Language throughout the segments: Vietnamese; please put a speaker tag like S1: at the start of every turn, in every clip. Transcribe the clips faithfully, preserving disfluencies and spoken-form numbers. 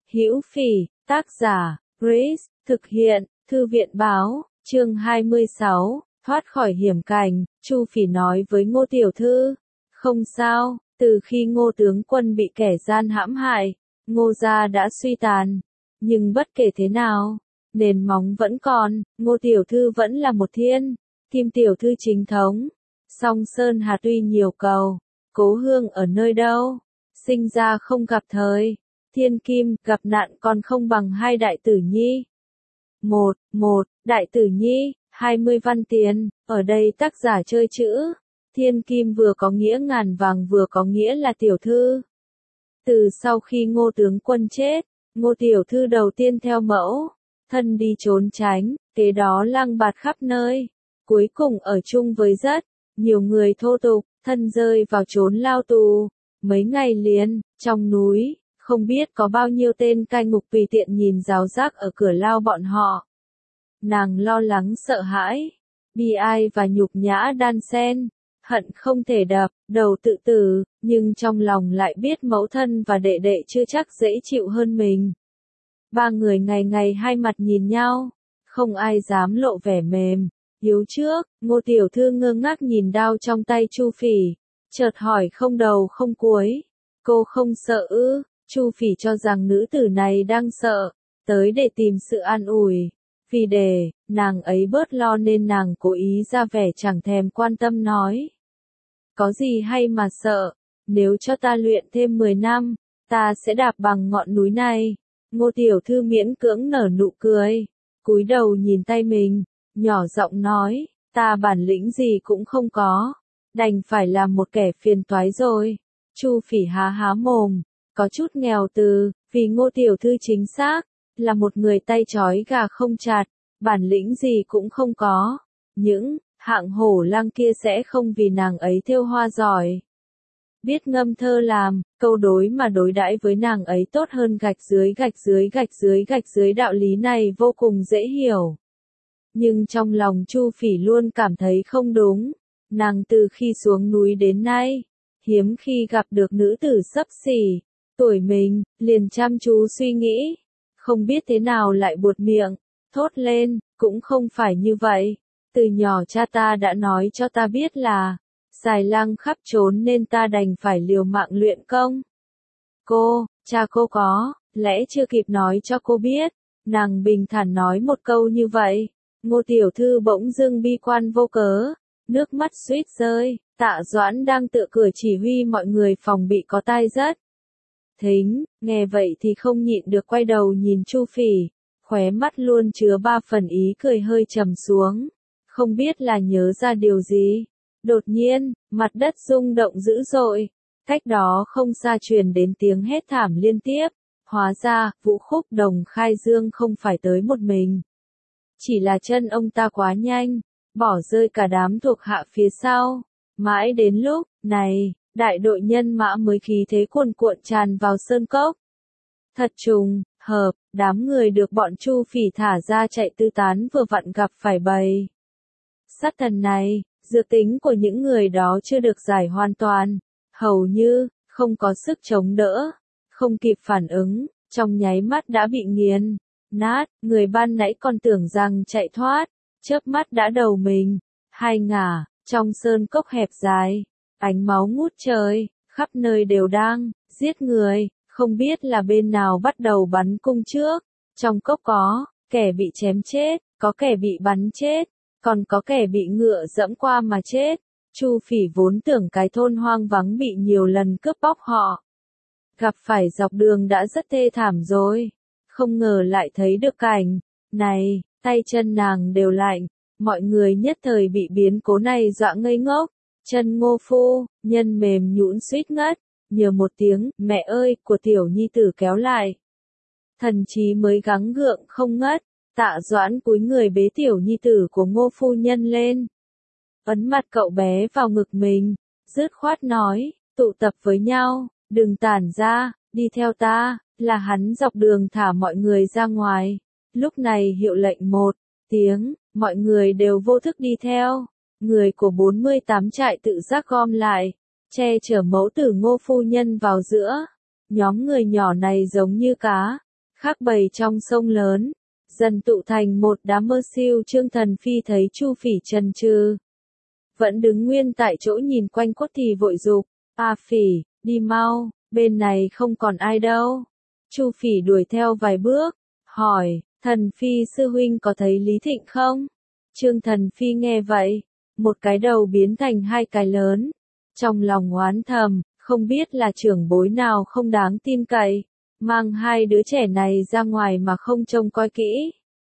S1: Hữu Phỉ, tác giả, Grace, thực hiện, Thư viện báo, chương hai mươi sáu, thoát khỏi hiểm cảnh, Chu Phỉ nói với Ngô Tiểu Thư, không sao, từ khi Ngô tướng quân bị kẻ gian hãm hại, Ngô gia đã suy tàn, nhưng bất kể thế nào, nền móng vẫn còn, Ngô Tiểu Thư vẫn là một thiên, Kim Tiểu Thư chính thống, song Sơn Hà tuy nhiều cầu, cố hương ở nơi đâu, sinh ra không gặp thời, thiên kim, gặp nạn còn không bằng hai đại tử nhi. Một, một, đại tử nhi, hai mươi văn tiền, ở đây tác giả chơi chữ, thiên kim vừa có nghĩa ngàn vàng vừa có nghĩa là tiểu thư. Từ sau khi Ngô tướng quân chết, Ngô Tiểu Thư đầu tiên theo mẫu, thân đi trốn tránh, kế đó lang bạt khắp nơi, cuối cùng ở chung với rất nhiều người thô tục, thân rơi vào chốn lao tù, mấy ngày liền, trong núi, không biết có bao nhiêu tên cai ngục tùy tiện nhìn ráo rác ở cửa lao bọn họ. Nàng lo lắng sợ hãi, bi ai và nhục nhã đan xen, hận không thể đập đầu tự tử, nhưng trong lòng lại biết mẫu thân và đệ đệ chưa chắc dễ chịu hơn mình. Ba người ngày ngày hai mặt nhìn nhau, không ai dám lộ vẻ mềm. Hiếu trước, Ngô Tiểu Thư ngơ ngác nhìn đao trong tay Chu Phỉ, chợt hỏi không đầu không cuối, cô không sợ ư? Chu Phỉ cho rằng nữ tử này đang sợ, tới để tìm sự an ủi, vì để nàng ấy bớt lo nên nàng cố ý ra vẻ chẳng thèm quan tâm nói. Có gì hay mà sợ, nếu cho ta luyện thêm mười năm, ta sẽ đạp bằng ngọn núi này. Ngô Tiểu Thư miễn cưỡng nở nụ cười, cúi đầu nhìn tay mình, nhỏ giọng nói, ta bản lĩnh gì cũng không có, đành phải làm một kẻ phiền toái rồi. Chu Phỉ há há mồm, có chút nghèo từ, vì Ngô Tiểu Thư chính xác, là một người tay trói gà không chặt, bản lĩnh gì cũng không có. Những hạng hổ lang kia sẽ không vì nàng ấy thêu hoa giỏi, biết ngâm thơ làm, câu đối mà đối đãi với nàng ấy tốt hơn gạch dưới gạch dưới gạch dưới gạch dưới đạo lý này vô cùng dễ hiểu. Nhưng trong lòng Chu Phỉ luôn cảm thấy không đúng, nàng từ khi xuống núi đến nay, hiếm khi gặp được nữ tử xấp xỉ tuổi mình, liền chăm chú suy nghĩ, không biết thế nào lại buột miệng, thốt lên, cũng không phải như vậy, từ nhỏ cha ta đã nói cho ta biết là, xài lang khắp trốn nên ta đành phải liều mạng luyện công. Cô, cha cô có, lẽ chưa kịp nói cho cô biết, nàng bình thản nói một câu như vậy, Ngô Tiểu Thư bỗng dưng bi quan vô cớ, nước mắt suýt rơi, Tạ Doãn đang tựa cửa chỉ huy mọi người phòng bị có tai rất thính, nghe vậy thì không nhịn được quay đầu nhìn Chu Phỉ, khóe mắt luôn chứa ba phần ý cười hơi trầm xuống, không biết là nhớ ra điều gì. Đột nhiên, mặt đất rung động dữ dội, cách đó không xa truyền đến tiếng hét thảm liên tiếp, hóa ra, Vũ Khúc Đồng khai dương không phải tới một mình. Chỉ là chân ông ta quá nhanh, bỏ rơi cả đám thuộc hạ phía sau, mãi đến lúc này, đại đội nhân mã mới khí thế cuồn cuộn tràn vào sơn cốc. Thật trùng hợp, đám người được bọn Chu Phỉ thả ra chạy tư tán vừa vặn gặp phải bầy sát thần này. Dược tính của những người đó chưa được giải hoàn toàn, hầu như không có sức chống đỡ, không kịp phản ứng, trong nháy mắt đã bị nghiền nát, người ban nãy còn tưởng rằng chạy thoát, chớp mắt đã đầu mình hai ngả, trong sơn cốc hẹp dài, ánh máu ngút trời, khắp nơi đều đang giết người, không biết là bên nào bắt đầu bắn cung trước. Trong cốc có kẻ bị chém chết, có kẻ bị bắn chết, còn có kẻ bị ngựa dẫm qua mà chết. Chu Phỉ vốn tưởng cái thôn hoang vắng bị nhiều lần cướp bóc họ, gặp phải dọc đường đã rất thê thảm rồi, không ngờ lại thấy được cảnh này, tay chân nàng đều lạnh, mọi người nhất thời bị biến cố này dọa ngây ngốc, chân Ngô phu nhân mềm nhũn suýt ngất, nhờ một tiếng mẹ ơi của tiểu nhi tử kéo lại, thần trí mới gắng gượng không ngất. Tạ Doãn cúi người bế tiểu nhi tử của Ngô phu nhân lên, ấn mặt cậu bé vào ngực mình, dứt khoát nói, tụ tập với nhau, đừng tản ra, đi theo ta, là hắn dọc đường thả mọi người ra ngoài. Lúc này hiệu lệnh một tiếng, mọi người đều vô thức đi theo, người của bốn mươi tám trại tự giác gom lại, che chở mẫu tử Ngô phu nhân vào giữa. Nhóm người nhỏ này giống như cá khác bầy trong sông lớn, dần tụ thành một đám mơ siêu. Trương Thần Phi thấy Chu Phỉ chần chừ, vẫn đứng nguyên tại chỗ nhìn quanh quất thì vội dục, "A Phỉ, đi mau, bên này không còn ai đâu." Chu Phỉ đuổi theo vài bước, hỏi, "Thần Phi sư huynh có thấy Lý Thịnh không?" Trương Thần Phi nghe vậy, một cái đầu biến thành hai cái lớn, trong lòng oán thầm, không biết là trưởng bối nào không đáng tin cậy, mang hai đứa trẻ này ra ngoài mà không trông coi kỹ.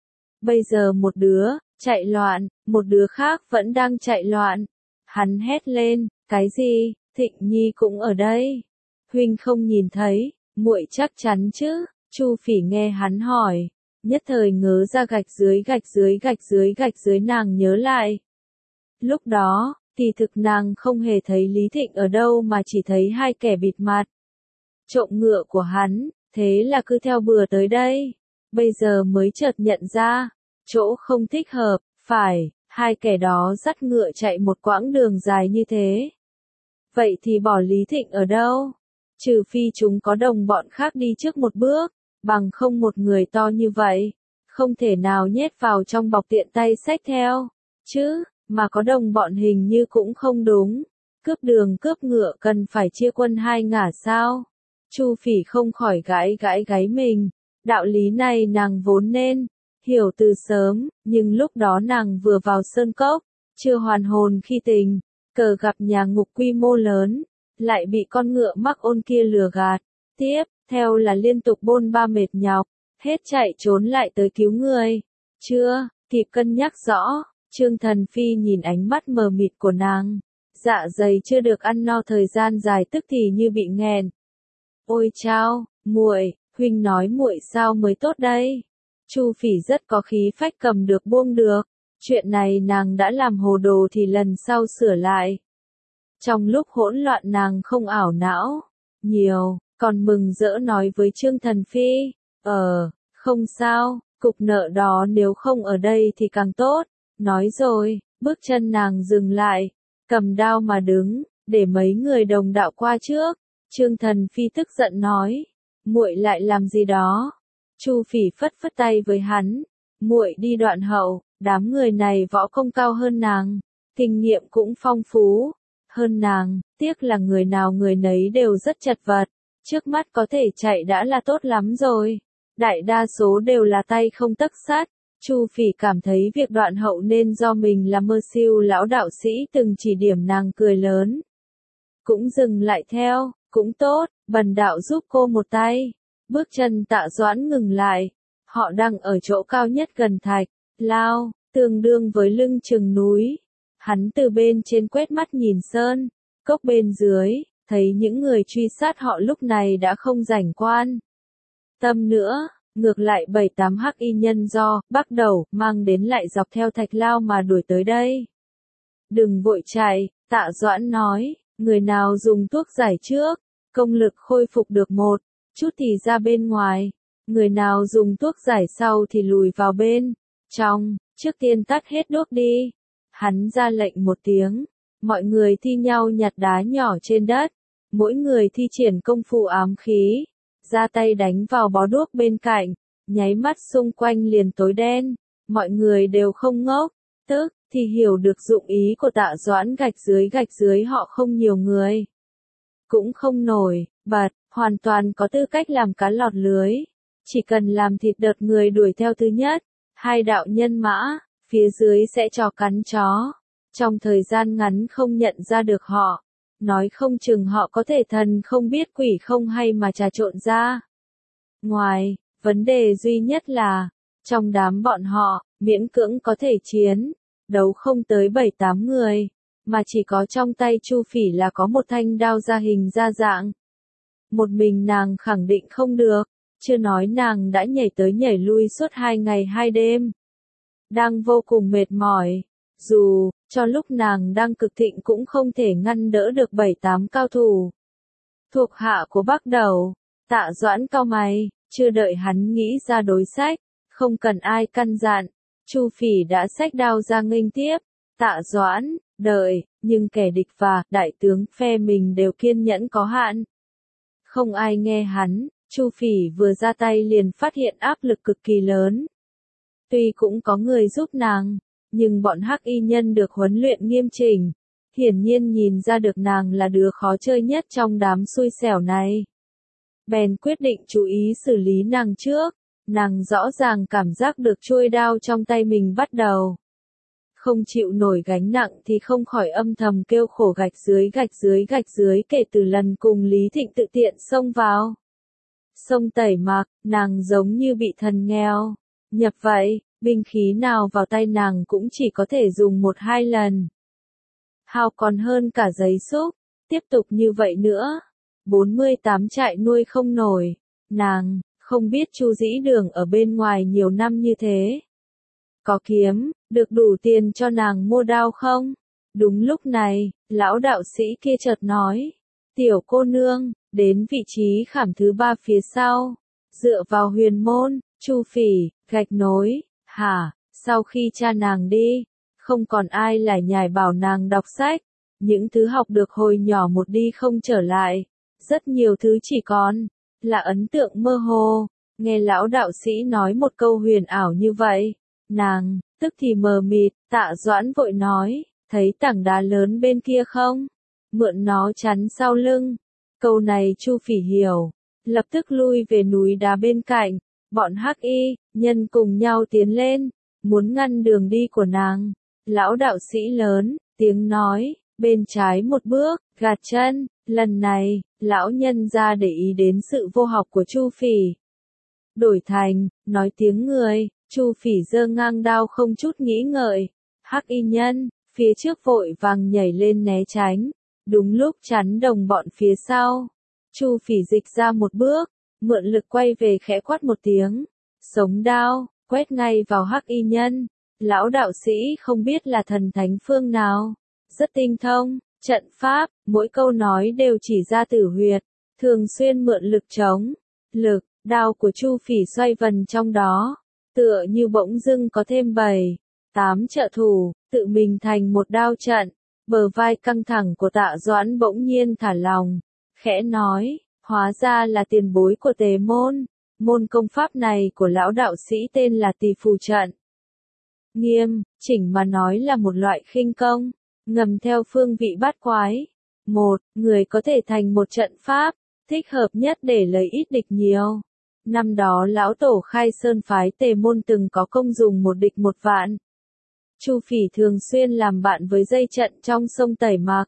S1: Bây giờ một đứa chạy loạn, một đứa khác vẫn đang chạy loạn. Hắn hét lên, "Cái gì? Thịnh Nhi cũng ở đây? Huynh không nhìn thấy, muội chắc chắn chứ?" Chu Phỉ nghe hắn hỏi, nhất thời ngớ ra gạch dưới gạch dưới gạch dưới gạch dưới. Nàng nhớ lại, lúc đó, kỳ thực nàng không hề thấy Lý Thịnh ở đâu mà chỉ thấy hai kẻ bịt mặt trộm ngựa của hắn, thế là cứ theo bừa tới đây. Bây giờ mới chợt nhận ra, chỗ không thích hợp, phải, hai kẻ đó dắt ngựa chạy một quãng đường dài như thế. Vậy thì bỏ Lý Thịnh ở đâu? Trừ phi chúng có đồng bọn khác đi trước một bước, bằng không một người to như vậy, không thể nào nhét vào trong bọc tiện tay xách theo, chứ, mà có đồng bọn hình như cũng không đúng. Cướp đường cướp ngựa cần phải chia quân hai ngả sao? Chu Phỉ không khỏi gãi gãi gáy mình, đạo lý này nàng vốn nên hiểu từ sớm, nhưng lúc đó nàng vừa vào sơn cốc, chưa hoàn hồn khi tình cờ gặp nhà ngục quy mô lớn, lại bị con ngựa mắc ôn kia lừa gạt, tiếp theo là liên tục bôn ba mệt nhọc, hết chạy trốn lại tới cứu người. Chưa kịp cân nhắc rõ, Trương Thần Phi nhìn ánh mắt mờ mịt của nàng, dạ dày chưa được ăn no thời gian dài tức thì như bị nghẹn. "Ôi chao, muội, huynh nói muội sao mới tốt đây?" Chu Phỉ rất có khí phách cầm được buông được, chuyện này nàng đã làm hồ đồ thì lần sau sửa lại. Trong lúc hỗn loạn nàng không ảo não nhiều, còn mừng rỡ nói với Trương Thần Phi, "Ờ, không sao, cục nợ đó nếu không ở đây thì càng tốt." Nói rồi, bước chân nàng dừng lại, cầm đao mà đứng, để mấy người đồng đạo qua trước. Trương Thần Phi tức giận nói, "Muội lại làm gì đó?" Chu Phỉ phất phất tay với hắn, "Muội đi đoạn hậu, đám người này võ công cao hơn nàng, kinh nghiệm cũng phong phú hơn nàng, tiếc là người nào người nấy đều rất chật vật, trước mắt có thể chạy đã là tốt lắm rồi, đại đa số đều là tay không tấc sắt." Chu Phỉ cảm thấy việc đoạn hậu nên do mình là mơ siêu lão đạo sĩ từng chỉ điểm, nàng cười lớn. Cũng dừng lại theo, "Cũng tốt, bần đạo giúp cô một tay." Bước chân Tạ Doãn ngừng lại, họ đang ở chỗ cao nhất gần thạch lao, tương đương với lưng chừng núi. Hắn từ bên trên quét mắt nhìn sơn cốc bên dưới, thấy những người truy sát họ lúc này đã không rảnh quan tâm nữa, ngược lại bảy tám hắc y nhân do bắt đầu mang đến lại dọc theo thạch lao mà đuổi tới đây. "Đừng vội chạy," Tạ Doãn nói, "người nào dùng thuốc giải trước, công lực khôi phục được một chút thì ra bên ngoài, người nào dùng thuốc giải sau thì lùi vào bên trong, trước tiên tắt hết đuốc đi." Hắn ra lệnh một tiếng, mọi người thi nhau nhặt đá nhỏ trên đất, mỗi người thi triển công phu ám khí, ra tay đánh vào bó đuốc bên cạnh, nháy mắt xung quanh liền tối đen. Mọi người đều không ngốc, tức thì hiểu được dụng ý của Tạ Doãn. Gạch dưới gạch dưới họ không nhiều người, cũng không nổi bật, hoàn toàn có tư cách làm cá lọt lưới, chỉ cần làm thịt đợt người đuổi theo thứ nhất, hai đạo nhân mã, phía dưới sẽ chó cắn chó, trong thời gian ngắn không nhận ra được họ, nói không chừng họ có thể thần không biết quỷ không hay mà trà trộn ra ngoài. Vấn đề duy nhất là, trong đám bọn họ, miễn cưỡng có thể chiến đấu không tới bảy tám người, mà chỉ có trong tay Chu Phỉ là có một thanh đao ra hình ra dạng. Một mình nàng khẳng định không được, chưa nói nàng đã nhảy tới nhảy lui suốt hai ngày hai đêm. Đang vô cùng mệt mỏi, dù cho lúc nàng đang cực thịnh cũng không thể ngăn đỡ được bảy tám cao thủ thuộc hạ của Bắc Đầu. Tạ Doãn cau mày, chưa đợi hắn nghĩ ra đối sách, không cần ai căn dặn, Chu Phỉ đã xách đao ra nghênh tiếp. Tạ Doãn đợi, nhưng kẻ địch và đại tướng phe mình đều kiên nhẫn có hạn, không ai nghe hắn, Chu Phỉ vừa ra tay liền phát hiện áp lực cực kỳ lớn. Tuy cũng có người giúp nàng, nhưng bọn hắc y nhân được huấn luyện nghiêm chỉnh, hiển nhiên nhìn ra được nàng là đứa khó chơi nhất trong đám xui xẻo này. Bèn quyết định chú ý xử lý nàng trước, nàng rõ ràng cảm giác được chuôi đao trong tay mình bắt đầu không chịu nổi gánh nặng thì không khỏi âm thầm kêu khổ gạch dưới gạch dưới gạch dưới kể từ lần cùng Lý Thịnh tự tiện xông vào. Sông tẩy mạc, nàng giống như bị thần nghèo nhập vậy, binh khí nào vào tay nàng cũng chỉ có thể dùng một hai lần. Hao còn hơn cả giấy xúc, tiếp tục như vậy nữa, bốn mươi tám trại nuôi không nổi, nàng, không biết Chu Dĩ Đường ở bên ngoài nhiều năm như thế. Có kiếm, được đủ tiền cho nàng mua đao không? Đúng lúc này, lão đạo sĩ kia chợt nói, tiểu cô nương, đến vị trí khảm thứ ba phía sau, dựa vào huyền môn, Chu Phỉ, gạch nối, hả, sau khi cha nàng đi, không còn ai lải nhải bảo nàng đọc sách, những thứ học được hồi nhỏ một đi không trở lại, rất nhiều thứ chỉ còn là ấn tượng mơ hồ. Nghe lão đạo sĩ nói một câu huyền ảo như vậy, nàng tức thì mờ mịt. Tạ Doãn vội nói, thấy tảng đá lớn bên kia không? Mượn nó chắn sau lưng. Câu này Chu Phỉ hiểu, lập tức lui về núi đá bên cạnh, bọn hắc y nhân cùng nhau tiến lên, muốn ngăn đường đi của nàng. Lão đạo sĩ lớn tiếng nói, bên trái một bước, gạt chân. Lần này, lão nhân ra để ý đến sự vô học của Chu Phỉ. Đổi thành, nói tiếng người, Chu Phỉ giơ ngang đao không chút nghĩ ngợi. Hắc y nhân, phía trước vội vàng nhảy lên né tránh. Đúng lúc chắn đồng bọn phía sau. Chu Phỉ dịch ra một bước, mượn lực quay về khẽ quát một tiếng. Sống đao, quét ngay vào hắc y nhân. Lão đạo sĩ không biết là thần thánh phương nào. Rất tinh thông, trận pháp, mỗi câu nói đều chỉ ra tử huyệt. Thường xuyên mượn lực chống. Lực, đao của Chu Phỉ xoay vần trong đó. Tựa như bỗng dưng có thêm bảy, tám trợ thủ, tự mình thành một đao trận. Bờ vai căng thẳng của Tạ Doãn bỗng nhiên thả lòng, khẽ nói, hóa ra là tiền bối của Tề môn. Môn công pháp này của lão đạo sĩ tên là Tỳ Phù trận. Nghiêm, chỉnh mà nói là một loại khinh công, ngầm theo phương vị bát quái. Một, người có thể thành một trận pháp, thích hợp nhất để lấy ít địch nhiều. Năm đó lão tổ khai sơn phái Tề môn từng có công dùng một địch một vạn. Chu Phỉ thường xuyên làm bạn với dây trận trong sông Tẩy Mạc.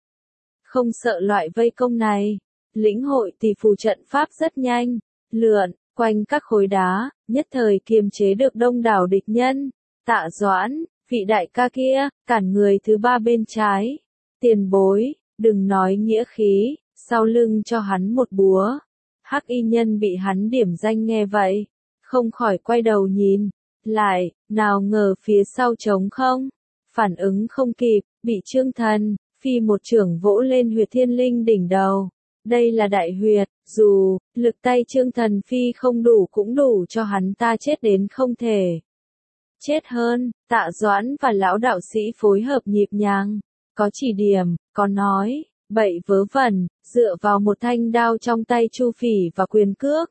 S1: Không sợ loại vây công này, lĩnh hội Tỳ Phù trận pháp rất nhanh, lượn quanh các khối đá, nhất thời kiềm chế được đông đảo địch nhân. Tạ Doãn, vị đại ca kia, cản người thứ ba bên trái. Tiền bối, đừng nói nghĩa khí, sau lưng cho hắn một búa. Hắc y nhân bị hắn điểm danh nghe vậy, không khỏi quay đầu nhìn lại, nào ngờ phía sau trống không, phản ứng không kịp, bị Trương Thần Phi một chưởng vỗ lên huyệt thiên linh đỉnh đầu. Đây là đại huyệt, dù lực tay Trương Thần Phi không đủ cũng đủ cho hắn ta chết đến không thể chết hơn. Tạ Doãn và lão đạo sĩ phối hợp nhịp nhàng, có chỉ điểm, có nói bậy vớ vẩn, dựa vào một thanh đao trong tay Chu Phỉ và quyền cước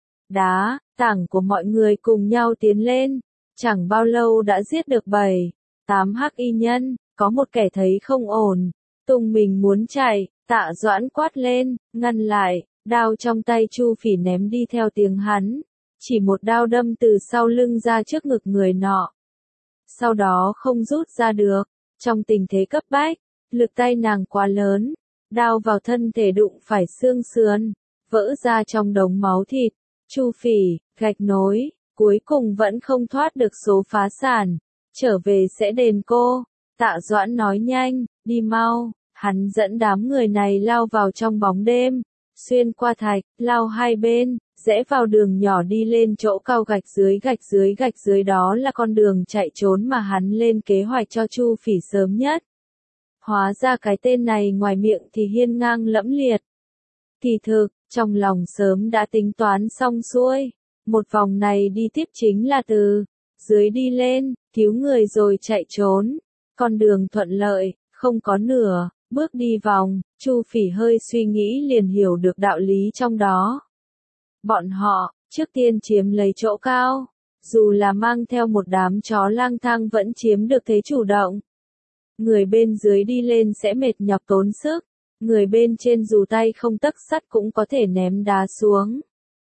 S1: đá tảng của mọi người cùng nhau tiến lên, chẳng bao lâu đã giết được bảy, tám hắc y nhân. Có một kẻ thấy không ổn, tung mình muốn chạy, Tạ Doãn quát lên, ngăn lại, đao trong tay Chu Phỉ ném đi theo tiếng hắn, chỉ một đao đâm từ sau lưng ra trước ngực người nọ. Sau đó không rút ra được, trong tình thế cấp bách, lực tay nàng quá lớn, đao vào thân thể đụng phải xương sườn, vỡ ra trong đống máu thịt. Chu Phỉ, gạch nối, cuối cùng vẫn không thoát được số phá sản, trở về sẽ đền cô. Tạ Doãn nói nhanh, đi mau. Hắn dẫn đám người này lao vào trong bóng đêm, xuyên qua thạch, lao hai bên, rẽ vào đường nhỏ đi lên chỗ cao gạch dưới gạch dưới gạch dưới đó là con đường chạy trốn mà hắn lên kế hoạch cho Chu Phỉ sớm nhất. Hóa ra cái tên này ngoài miệng thì hiên ngang lẫm liệt. Kỳ thực, trong lòng sớm đã tính toán xong xuôi, một vòng này đi tiếp chính là từ dưới đi lên, cứu người rồi chạy trốn. Con đường thuận lợi, không có nửa bước đi vòng. Chu Phỉ hơi suy nghĩ liền hiểu được đạo lý trong đó. Bọn họ, trước tiên chiếm lấy chỗ cao. Dù là mang theo một đám chó lang thang vẫn chiếm được thế chủ động. Người bên dưới đi lên sẽ mệt nhọc tốn sức. Người bên trên dù tay không tấc sắt cũng có thể ném đá xuống.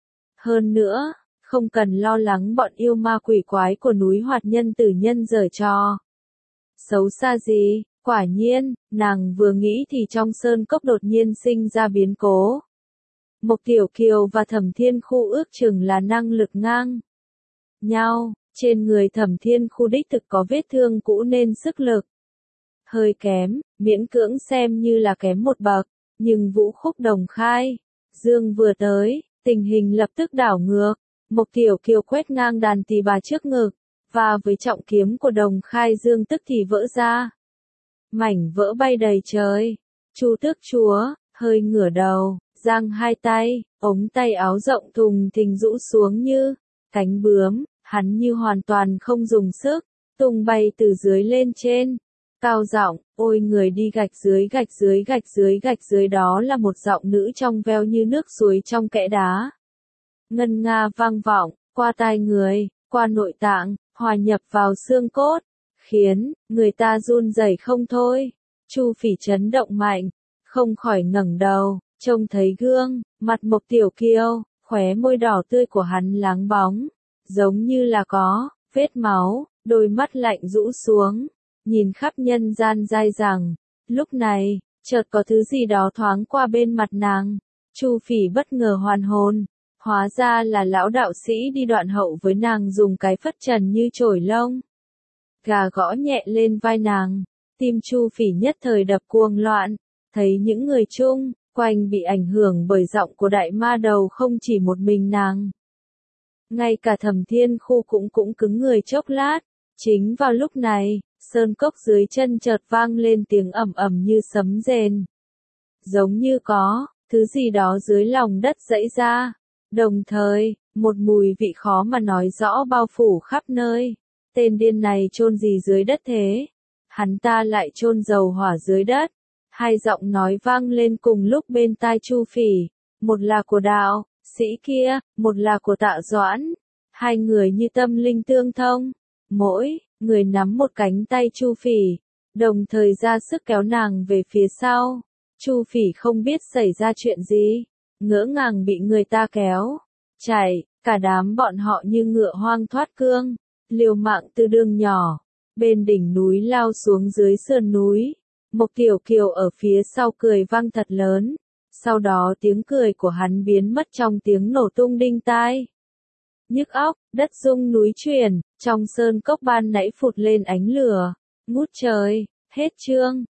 S1: Hơn nữa, không cần lo lắng bọn yêu ma quỷ quái của núi Hoạt Nhân Tử Nhân giở trò. Xấu xa gì, quả nhiên, nàng vừa nghĩ thì trong sơn cốc đột nhiên sinh ra biến cố. Mộc Tiểu Kiều và Thẩm Thiên Khu ước chừng là năng lực ngang nhau, trên người Thẩm Thiên Khu đích thực có vết thương cũ nên sức lực hơi kém, miễn cưỡng xem như là kém một bậc, nhưng Vũ Khúc Đồng Khai, Dương vừa tới, tình hình lập tức đảo ngược. Mộc Tiểu Kiều quét ngang đàn tỳ bà trước ngực, và với trọng kiếm của Đồng Khai Dương tức thì vỡ ra. Mảnh vỡ bay đầy trời. Chu Tước Chúa, hơi ngửa đầu, giang hai tay, ống tay áo rộng thùng thình rũ xuống như cánh bướm, hắn như hoàn toàn không dùng sức, tung bay từ dưới lên trên. Cao giọng, ôi người đi gạch dưới gạch dưới gạch dưới gạch dưới, đó là một giọng nữ trong veo như nước suối trong kẽ đá. Ngân nga vang vọng, qua tai người, qua nội tạng, hòa nhập vào xương cốt, khiến người ta run rẩy không thôi. Chu Phỉ chấn động mạnh, không khỏi ngẩng đầu, trông thấy gương, mặt Mộc Tiểu Kiều, khóe môi đỏ tươi của hắn láng bóng, giống như là có vết máu, đôi mắt lạnh rũ xuống, nhìn khắp nhân gian dai dẳng. Lúc này, chợt có thứ gì đó thoáng qua bên mặt nàng. Chu Phỉ bất ngờ hoàn hồn, hóa ra là lão đạo sĩ đi đoạn hậu với nàng dùng cái phất trần như chổi lông gà gõ nhẹ lên vai nàng. Tim Chu Phỉ nhất thời đập cuồng loạn, thấy những người chung quanh bị ảnh hưởng bởi giọng của đại ma đầu không chỉ một mình nàng. Ngay cả Thẩm Thiên Khu cũng cũng cứng người chốc lát. Chính vào lúc này, sơn cốc dưới chân chợt vang lên tiếng ầm ầm như sấm rền. Giống như có thứ gì đó dưới lòng đất dãy ra. Đồng thời, một mùi vị khó mà nói rõ bao phủ khắp nơi. Tên điên này chôn gì dưới đất thế? Hắn ta lại chôn dầu hỏa dưới đất. Hai giọng nói vang lên cùng lúc bên tai Chu Phỉ. Một là của đạo sĩ kia, một là của Tạ Doãn. Hai người như tâm linh tương thông. Mỗi người nắm một cánh tay Chu Phỉ, đồng thời ra sức kéo nàng về phía sau. Chu Phỉ không biết xảy ra chuyện gì, ngỡ ngàng bị người ta kéo chạy, cả đám bọn họ như ngựa hoang thoát cương, liều mạng từ đường nhỏ bên đỉnh núi lao xuống dưới sườn núi. Mộc Tiểu Kiều ở phía sau cười vang thật lớn, sau đó tiếng cười của hắn biến mất trong tiếng nổ tung đinh tai nhức óc. Đất rung núi chuyển, trong sơn cốc ban nãy phụt lên ánh lửa ngút trời. Hết chương.